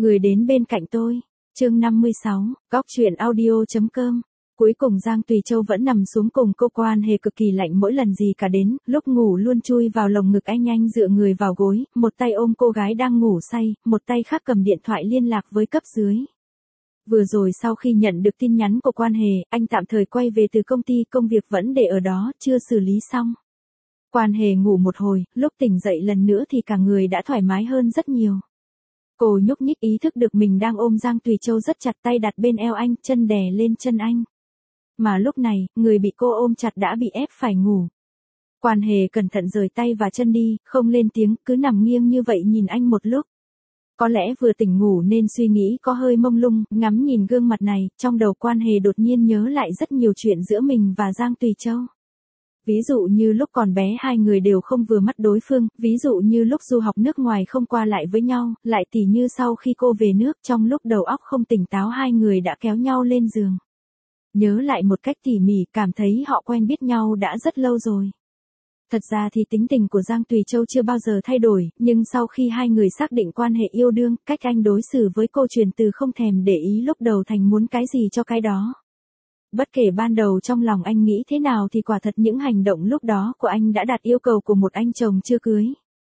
Người đến bên cạnh tôi. Chương 56, góc truyện audio.com. Cuối cùng Giang Tùy Châu vẫn nằm xuống cùng cô, Quan Hề cực kỳ lạnh mỗi lần gì cả đến, lúc ngủ luôn chui vào lồng ngực anh dựa người vào gối, một tay ôm cô gái đang ngủ say, một tay khác cầm điện thoại liên lạc với cấp dưới. Vừa rồi sau khi nhận được tin nhắn của Quan Hề, anh tạm thời quay về từ công ty, công việc vẫn để ở đó, chưa xử lý xong. Quan Hề ngủ một hồi, lúc tỉnh dậy lần nữa thì cả người đã thoải mái hơn rất nhiều. Cô nhúc nhích ý thức được mình đang ôm Giang Tùy Châu rất chặt, tay đặt bên eo anh, chân đè lên chân anh. Mà lúc này, người bị cô ôm chặt đã bị ép phải ngủ. Quan Hề cẩn thận rời tay và chân đi, không lên tiếng, cứ nằm nghiêng như vậy nhìn anh một lúc. Có lẽ vừa tỉnh ngủ nên suy nghĩ có hơi mông lung, ngắm nhìn gương mặt này, trong đầu Quan Hề đột nhiên nhớ lại rất nhiều chuyện giữa mình và Giang Tùy Châu. Ví dụ như lúc còn bé hai người đều không vừa mắt đối phương, ví dụ như lúc du học nước ngoài không qua lại với nhau, lại tỉ như sau khi cô về nước, trong lúc đầu óc không tỉnh táo hai người đã kéo nhau lên giường. Nhớ lại một cách tỉ mỉ, cảm thấy họ quen biết nhau đã rất lâu rồi. Thật ra thì tính tình của Giang Tùy Châu chưa bao giờ thay đổi, nhưng sau khi hai người xác định quan hệ yêu đương, cách anh đối xử với cô chuyển từ không thèm để ý lúc đầu thành muốn cái gì cho cái đó. Bất kể ban đầu trong lòng anh nghĩ thế nào thì quả thật những hành động lúc đó của anh đã đạt yêu cầu của một anh chồng chưa cưới.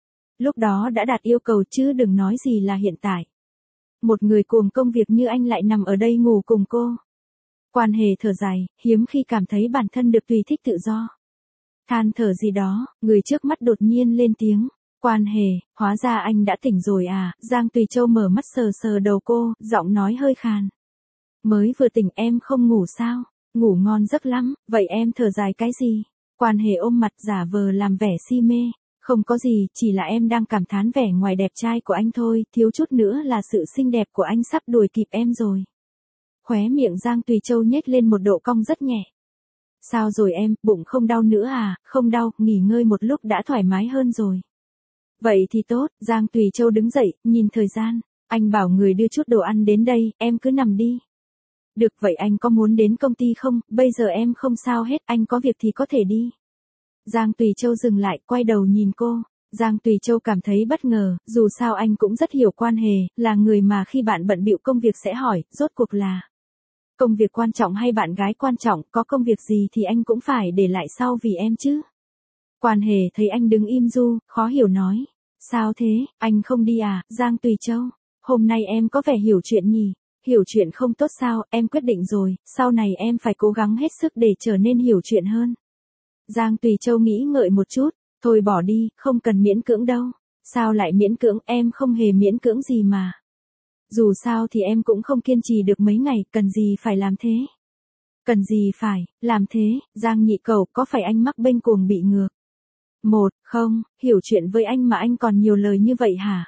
Lúc đó đã đạt yêu cầu chứ đừng nói gì là hiện tại. Một người cuồng công việc như anh lại nằm ở đây ngủ cùng cô. Quan Hề thở dài, hiếm khi cảm thấy bản thân được tùy thích tự do. Than thở gì đó, người trước mắt đột nhiên lên tiếng. Quan Hề, hóa ra anh đã tỉnh rồi à? Giang Tùy Châu mở mắt sờ sờ đầu cô, giọng nói hơi khàn. Mới vừa tỉnh em không ngủ sao? Ngủ ngon giấc lắm, vậy em thở dài cái gì? Quan Hề ôm mặt giả vờ làm vẻ si mê. Không có gì, chỉ là em đang cảm thán vẻ ngoài đẹp trai của anh thôi, thiếu chút nữa là sự xinh đẹp của anh sắp đuổi kịp em rồi. Khóe miệng Giang Tùy Châu nhếch lên một độ cong rất nhẹ. Sao rồi em, bụng không đau nữa à? Không đau, nghỉ ngơi một lúc đã thoải mái hơn rồi. Vậy thì tốt, Giang Tùy Châu đứng dậy, nhìn thời gian. Anh bảo người đưa chút đồ ăn đến đây, em cứ nằm đi. Được vậy anh có muốn đến công ty không? Bây giờ em không sao hết, anh có việc thì có thể đi. Giang Tùy Châu dừng lại, quay đầu nhìn cô. Giang Tùy Châu cảm thấy bất ngờ, dù sao anh cũng rất hiểu Quan Hề, là người mà khi bạn bận bịu công việc sẽ hỏi, rốt cuộc là công việc quan trọng hay bạn gái quan trọng, có công việc gì thì anh cũng phải để lại sau vì em chứ. Quan Hề thấy anh đứng im du, khó hiểu nói. Sao thế, anh không đi à? Giang Tùy Châu, hôm nay em có vẻ hiểu chuyện nhỉ? Hiểu chuyện không tốt sao, em quyết định rồi, sau này em phải cố gắng hết sức để trở nên hiểu chuyện hơn. Giang Tùy Châu nghĩ ngợi một chút, thôi bỏ đi, không cần miễn cưỡng đâu. Sao lại miễn cưỡng, em không hề miễn cưỡng gì mà. Dù sao thì em cũng không kiên trì được mấy ngày, cần gì phải làm thế? Cần gì phải, làm thế, Giang nhị cẩu, có phải anh mắc bênh cuồng bị ngược? Không, hiểu chuyện với anh mà anh còn nhiều lời như vậy hả?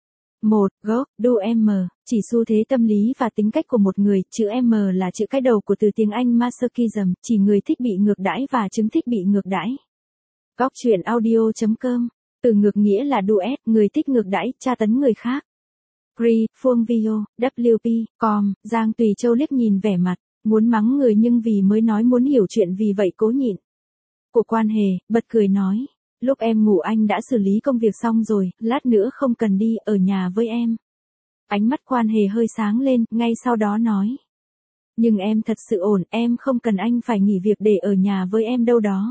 Gốc, do M, chỉ xu thế tâm lý và tính cách của một người, chữ M là chữ cái đầu của từ tiếng Anh masochism, chỉ người thích bị ngược đãi và chứng thích bị ngược đãi. Góc truyện audio.com, từ ngược nghĩa là duet, người thích ngược đãi, tra tấn người khác. Gri, Phương Video, WP, Com, Giang Tùy Châu liếc nhìn vẻ mặt, muốn mắng người nhưng vì mới nói muốn hiểu chuyện vì vậy cố nhịn. Của Quan Hề, bật cười nói. Lúc em ngủ anh đã xử lý công việc xong rồi, lát nữa không cần đi, ở nhà với em. Ánh mắt Quan Hề hơi sáng lên, ngay sau đó nói. Nhưng em thật sự ổn, em không cần anh phải nghỉ việc để ở nhà với em đâu đó.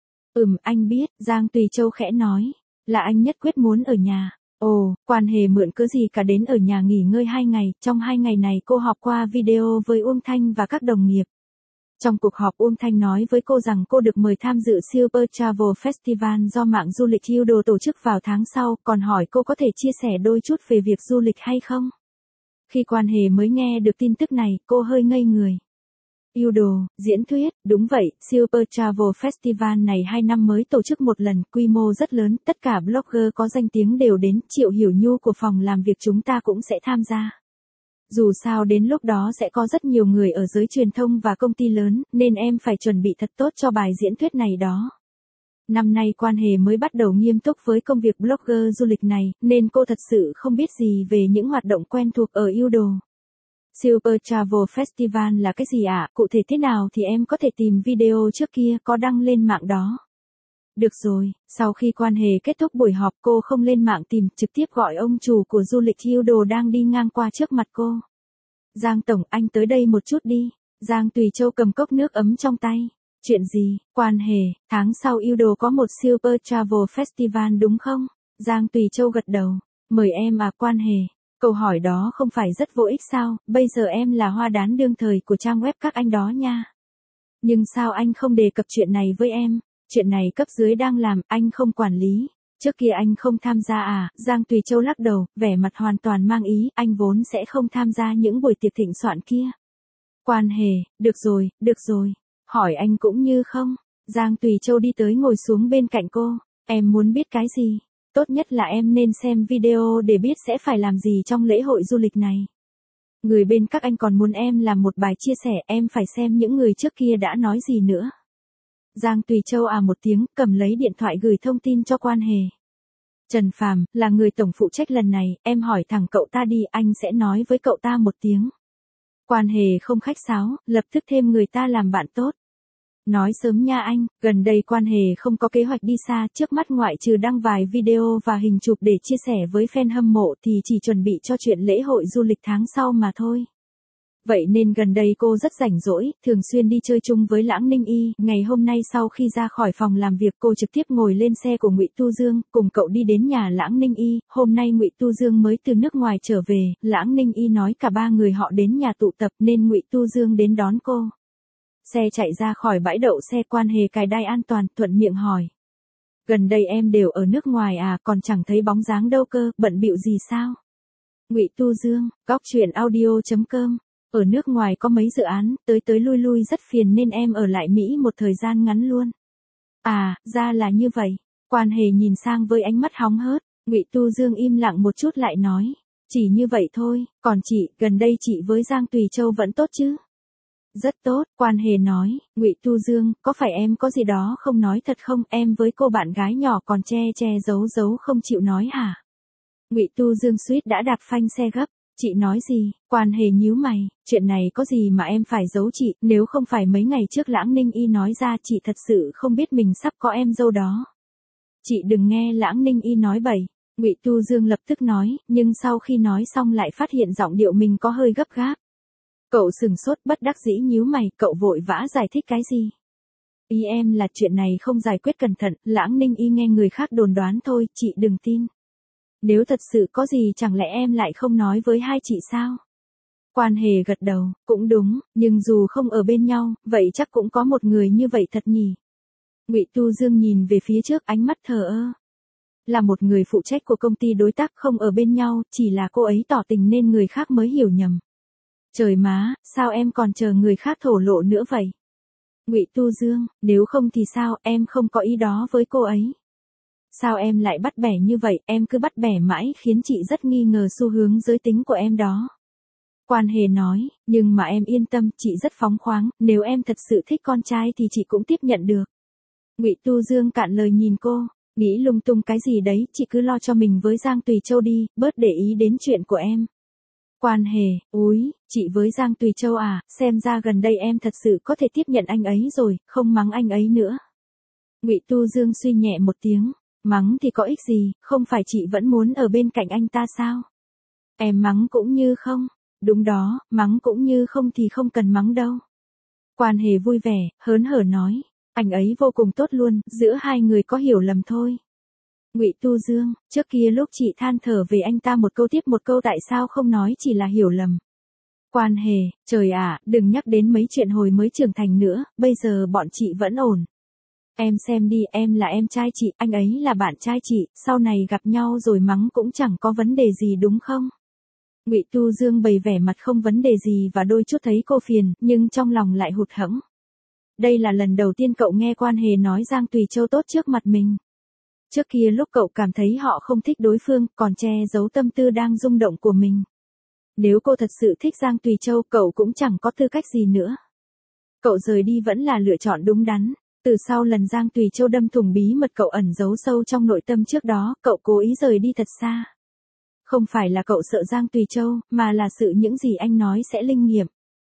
Anh biết, Giang Tùy Châu khẽ nói. Là anh nhất quyết muốn ở nhà. Ồ, Quan Hề mượn cớ gì cả đến ở nhà nghỉ ngơi 2 ngày, trong 2 ngày này cô họp qua video với Uông Thanh và các đồng nghiệp. Trong cuộc họp Uông Thanh nói với cô rằng cô được mời tham dự Super Travel Festival do mạng du lịch Yudo tổ chức vào tháng sau, còn hỏi cô có thể chia sẻ đôi chút về việc du lịch hay không. Khi Quan Hề mới nghe được tin tức này, cô hơi ngây người. Yudo, diễn thuyết, đúng vậy, Super Travel Festival này 2 năm mới tổ chức một lần, quy mô rất lớn, tất cả blogger có danh tiếng đều đến, Triệu Hiểu Nhu của phòng làm việc chúng ta cũng sẽ tham gia. Dù sao đến lúc đó sẽ có rất nhiều người ở giới truyền thông và công ty lớn, nên em phải chuẩn bị thật tốt cho bài diễn thuyết này đó. Năm nay Quan Hề mới bắt đầu nghiêm túc với công việc blogger du lịch này, nên cô thật sự không biết gì về những hoạt động quen thuộc ở Yudo. Super Travel Festival là cái gì ạ? Cụ thể thế nào thì em có thể tìm video trước kia có đăng lên mạng đó. Được rồi, sau khi quan hệ kết thúc buổi họp cô không lên mạng tìm, trực tiếp gọi ông chủ của du lịch yêu đồ đang đi ngang qua trước mặt cô. Giang tổng, anh tới đây một chút đi. Giang Tùy Châu cầm cốc nước ấm trong tay. Chuyện gì, quan hệ, tháng sau yêu đồ có một Super Travel Festival đúng không? Giang Tùy Châu gật đầu. Mời em à quan hệ. Câu hỏi đó không phải rất vô ích sao, bây giờ em là hoa đán đương thời của trang web các anh đó nha. Nhưng sao anh không đề cập chuyện này với em? Chuyện này cấp dưới đang làm, anh không quản lý. Trước kia anh không tham gia à? Giang Tùy Châu lắc đầu, vẻ mặt hoàn toàn mang ý, anh vốn sẽ không tham gia những buổi tiệc thịnh soạn kia. Quan hệ, được rồi. Hỏi anh cũng như không. Giang Tùy Châu đi tới ngồi xuống bên cạnh cô. Em muốn biết cái gì? Tốt nhất là em nên xem video để biết sẽ phải làm gì trong lễ hội du lịch này. Người bên các anh còn muốn em làm một bài chia sẻ, em phải xem những người trước kia đã nói gì nữa. Giang Tùy Châu à một tiếng, cầm lấy điện thoại gửi thông tin cho quan hệ. Trần Phàm, là người tổng phụ trách lần này, em hỏi thẳng cậu ta đi, anh sẽ nói với cậu ta một tiếng. Quan hệ không khách sáo, lập tức thêm người ta làm bạn tốt. Nói sớm nha anh, gần đây quan hệ không có kế hoạch đi xa, trước mắt ngoại trừ đăng vài video và hình chụp để chia sẻ với fan hâm mộ thì chỉ chuẩn bị cho chuyện lễ hội du lịch tháng sau mà thôi. Vậy nên gần đây cô rất rảnh rỗi, thường xuyên đi chơi chung với Lãng Ninh Y. Ngày hôm nay sau khi ra khỏi phòng làm việc cô trực tiếp ngồi lên xe của Ngụy Tu Dương, cùng cậu đi đến nhà Lãng Ninh Y. Hôm nay Ngụy Tu Dương mới từ nước ngoài trở về, Lãng Ninh Y nói cả ba người họ đến nhà tụ tập nên Ngụy Tu Dương đến đón cô. Xe chạy ra khỏi bãi đậu xe, quan hệ cài đai an toàn, thuận miệng hỏi. Gần đây em đều ở nước ngoài à, còn chẳng thấy bóng dáng đâu cơ, bận bịu gì sao? Ngụy Tu Dương, goctruyện.audio.com. Ở nước ngoài có mấy dự án, tới lui lui rất phiền nên em ở lại Mỹ một thời gian ngắn luôn. À, ra là như vậy. Quan hệ nhìn sang với ánh mắt hóng hớt, Ngụy Tu Dương im lặng một chút lại nói. Chỉ như vậy thôi, còn chị, gần đây chị với Giang Tùy Châu vẫn tốt chứ? Rất tốt, quan hệ nói. Ngụy Tu Dương, có phải em có gì đó không nói thật không? Em với cô bạn gái nhỏ còn che giấu không chịu nói hả? Ngụy Tu Dương suýt đã đạp phanh xe gấp. Chị nói gì? Quan hệ nhíu mày, chuyện này có gì mà em phải giấu chị, nếu không phải mấy ngày trước Lãng Ninh Y nói ra chị thật sự không biết mình sắp có em dâu đó. Chị đừng nghe Lãng Ninh Y nói bậy. Ngụy Tu Dương lập tức nói, nhưng sau khi nói xong lại phát hiện giọng điệu mình có hơi gấp gáp. Cậu sừng sốt bất đắc dĩ nhíu mày, cậu vội vã giải thích cái gì? Ý em là chuyện này không giải quyết cẩn thận, Lãng Ninh Y nghe người khác đồn đoán thôi, chị đừng tin. Nếu thật sự có gì chẳng lẽ em lại không nói với hai chị sao? Quan hệ gật đầu, cũng đúng, nhưng dù không ở bên nhau, vậy chắc cũng có một người như vậy thật nhỉ? Ngụy Tu Dương nhìn về phía trước, ánh mắt thờ ơ. Là một người phụ trách của công ty đối tác không ở bên nhau, chỉ là cô ấy tỏ tình nên người khác mới hiểu nhầm. Trời má, sao em còn chờ người khác thổ lộ nữa vậy? Ngụy Tu Dương, nếu không thì sao, em không có ý đó với cô ấy. Sao em lại bắt bẻ như vậy, em cứ bắt bẻ mãi khiến chị rất nghi ngờ xu hướng giới tính của em đó. Quan hệ nói, nhưng mà em yên tâm, chị rất phóng khoáng, nếu em thật sự thích con trai thì chị cũng tiếp nhận được. Ngụy Tu Dương cạn lời nhìn cô, nghĩ lung tung cái gì đấy, chị cứ lo cho mình với Giang Tùy Châu đi, bớt để ý đến chuyện của em. Quan hệ, úi, chị với Giang Tùy Châu à, xem ra gần đây em thật sự có thể tiếp nhận anh ấy rồi, không mắng anh ấy nữa. Ngụy Tu Dương suy nhẹ một tiếng. Mắng thì có ích gì, không phải chị vẫn muốn ở bên cạnh anh ta sao? Em mắng cũng như không. Đúng đó, mắng cũng như không thì không cần mắng đâu. Quan hệ vui vẻ, hớn hở nói. Anh ấy vô cùng tốt luôn, giữa hai người có hiểu lầm thôi. Ngụy Tu Dương, trước kia lúc chị than thở về anh ta một câu tiếp một câu tại sao không nói chỉ là hiểu lầm. Quan hệ, trời ạ, đừng nhắc đến mấy chuyện hồi mới trưởng thành nữa, bây giờ bọn chị vẫn ổn. Em xem đi, em là em trai chị, anh ấy là bạn trai chị, sau này gặp nhau rồi mắng cũng chẳng có vấn đề gì đúng không? Ngụy Tu Dương bày vẻ mặt không vấn đề gì và đôi chút thấy cô phiền, nhưng trong lòng lại hụt hẫng. Đây là lần đầu tiên cậu nghe quan hệ nói Giang Tùy Châu tốt trước mặt mình. Trước kia lúc cậu cảm thấy họ không thích đối phương, còn che giấu tâm tư đang rung động của mình. Nếu cô thật sự thích Giang Tùy Châu, cậu cũng chẳng có tư cách gì nữa. Cậu rời đi vẫn là lựa chọn đúng đắn. Từ sau lần Giang Tùy Châu đâm thủng bí mật cậu ẩn giấu sâu trong nội tâm trước đó, cậu cố ý rời đi thật xa. Không phải là cậu sợ Giang Tùy Châu, mà là sự những gì anh nói sẽ linh nghiệm.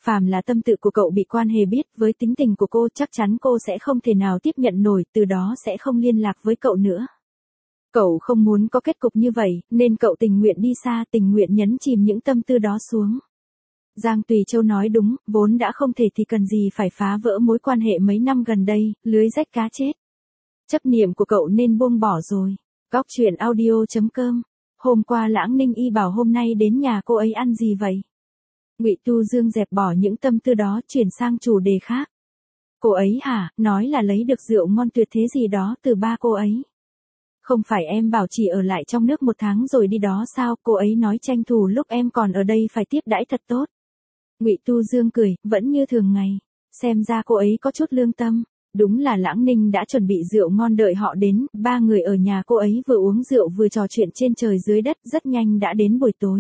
phàm là tâm tự của cậu bị quan hề biết, với tính tình của cô chắc chắn cô sẽ không thể nào tiếp nhận nổi, từ đó sẽ không liên lạc với cậu nữa. Cậu không muốn có kết cục như vậy, nên cậu tình nguyện đi xa, tình nguyện nhấn chìm những tâm tư đó xuống. Giang Tùy Châu nói đúng, vốn đã không thể thì cần gì phải phá vỡ mối quan hệ mấy năm gần đây, lưới rách cá chết. Chấp niệm của cậu nên buông bỏ rồi. Góc truyện audio.com. Hôm qua Lãng Ninh Y bảo hôm nay đến nhà cô ấy ăn gì vậy? Ngụy Tu Dương dẹp bỏ những tâm tư đó, chuyển sang chủ đề khác. Cô ấy hả, nói là lấy được rượu ngon tuyệt thế gì đó từ ba cô ấy. Không phải em bảo chỉ ở lại trong nước 1 tháng rồi đi đó sao, cô ấy nói tranh thủ lúc em còn ở đây phải tiếp đãi thật tốt. Ngụy Tu Dương cười, vẫn như thường ngày. Xem ra cô ấy có chút lương tâm. Đúng là Lãng Ninh đã chuẩn bị rượu ngon đợi họ đến, 3 người ở nhà cô ấy vừa uống rượu vừa trò chuyện trên trời dưới đất, rất nhanh đã đến buổi tối.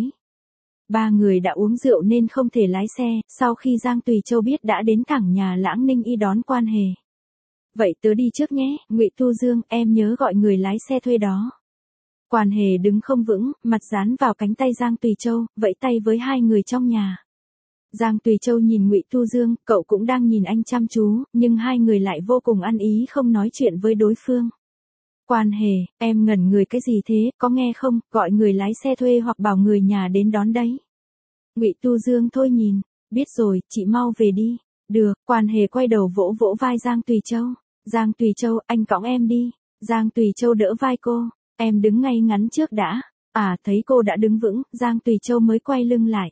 3 người đã uống rượu nên không thể lái xe, sau khi Giang Tùy Châu biết đã đến thẳng nhà Lãng Ninh Y đón Quan Hề. Vậy tớ đi trước nhé, Ngụy Tu Dương, em nhớ gọi người lái xe thuê đó. Quan Hề đứng không vững, mặt dán vào cánh tay Giang Tùy Châu, vẫy tay với 2 người trong nhà. Giang Tùy Châu nhìn Ngụy Tu Dương, cậu cũng đang nhìn anh chăm chú, nhưng 2 người lại vô cùng ăn ý không nói chuyện với đối phương. Quan Hề, em ngẩn người cái gì thế, có nghe không, gọi người lái xe thuê hoặc bảo người nhà đến đón đấy. Ngụy Tu Dương thôi nhìn, biết rồi, chị mau về đi. Được, Quan Hề quay đầu vỗ vỗ vai Giang Tùy Châu. Giang Tùy Châu, anh cõng em đi. Giang Tùy Châu đỡ vai cô, em đứng ngay ngắn trước đã. À, thấy cô đã đứng vững, Giang Tùy Châu mới quay lưng lại.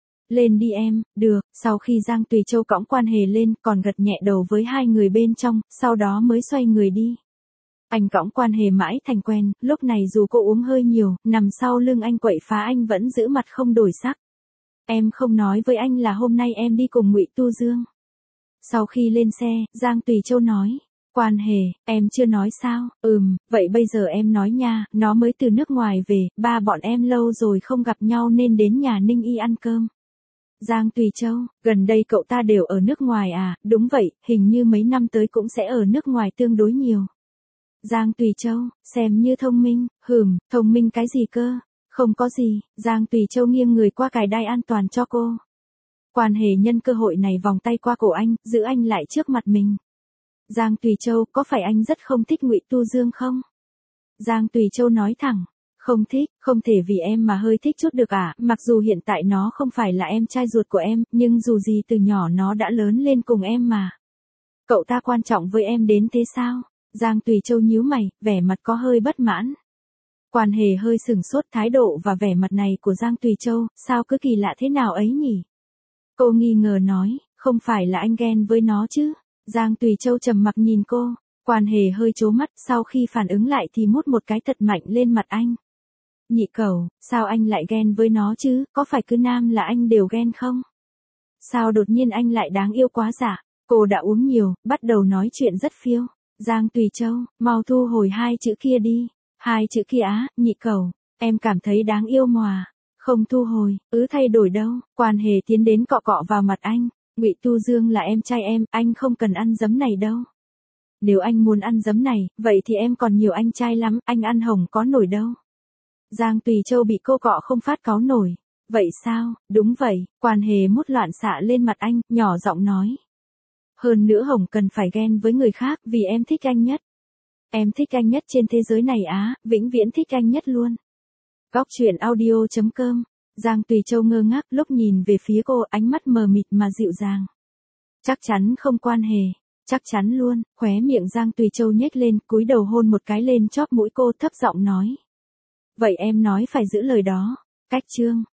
Lên đi em, được, sau khi Giang Tùy Châu cõng Quan Hề lên, còn gật nhẹ đầu với 2 người bên trong, sau đó mới xoay người đi. Anh cõng Quan Hề mãi thành quen, lúc này dù cô uống hơi nhiều, nằm sau lưng anh quậy phá anh vẫn giữ mặt không đổi sắc. Em không nói với anh là hôm nay em đi cùng Ngụy Tu Dương. Sau khi lên xe, Giang Tùy Châu nói, Quan Hề, em chưa nói sao, vậy bây giờ em nói nha, nó mới từ nước ngoài về, ba bọn em lâu rồi không gặp nhau nên đến nhà Ninh Y ăn cơm. Giang Tùy Châu, gần đây cậu ta đều ở nước ngoài à, đúng vậy, hình như mấy năm tới cũng sẽ ở nước ngoài tương đối nhiều. Giang Tùy Châu, xem như thông minh, thông minh cái gì cơ, không có gì, Giang Tùy Châu nghiêng người qua cài đai an toàn cho cô. Quan Hề nhân cơ hội này vòng tay qua cổ anh, giữ anh lại trước mặt mình. Giang Tùy Châu, có phải anh rất không thích Ngụy Tu Dương không? Giang Tùy Châu nói thẳng, không thích, không thể vì em mà hơi thích chút được à, mặc dù hiện tại nó không phải là em trai ruột của em, nhưng dù gì từ nhỏ nó đã lớn lên cùng em mà. Cậu ta quan trọng với em đến thế sao? Giang Tùy Châu nhíu mày, vẻ mặt có hơi bất mãn. Quan Hề hơi sừng sốt, thái độ và vẻ mặt này của Giang Tùy Châu, sao cứ kỳ lạ thế nào ấy nhỉ? Cô nghi ngờ nói, không phải là anh ghen với nó chứ? Giang Tùy Châu trầm mặc nhìn cô, Quan Hề hơi trố mắt, sau khi phản ứng lại thì mút một cái thật mạnh lên mặt anh. Nhị cẩu, sao anh lại ghen với nó chứ, có phải cứ nam là anh đều ghen không? Sao đột nhiên anh lại đáng yêu quá dạ? Cô đã uống nhiều, bắt đầu nói chuyện rất phiêu. Giang Tùy Châu, mau thu hồi 2 chữ kia đi. 2 chữ kia á, nhị cẩu, em cảm thấy đáng yêu mà. Không thu hồi, thay đổi đâu. Quan Hề tiến đến cọ cọ vào mặt anh. Ngụy Tu Dương là em trai em, anh không cần ăn giấm này đâu. Nếu anh muốn ăn giấm này, vậy thì em còn nhiều anh trai lắm, anh ăn hồng có nổi đâu. Giang Tùy Châu bị cô cọ không phát cáu nổi. Vậy sao, đúng vậy, Quan Hề mút loạn xạ lên mặt anh, nhỏ giọng nói. Hơn nữa Hồng cần phải ghen với người khác vì em thích anh nhất. Em thích anh nhất trên thế giới này á, vĩnh viễn thích anh nhất luôn. Góc truyện audio.com. Giang Tùy Châu ngơ ngác lúc nhìn về phía cô, ánh mắt mờ mịt mà dịu dàng. Chắc chắn không Quan Hề, chắc chắn luôn, khóe miệng Giang Tùy Châu nhếch lên, cúi đầu hôn một cái lên chóp mũi cô, thấp giọng nói. Vậy em nói phải giữ lời đó. Cách chương.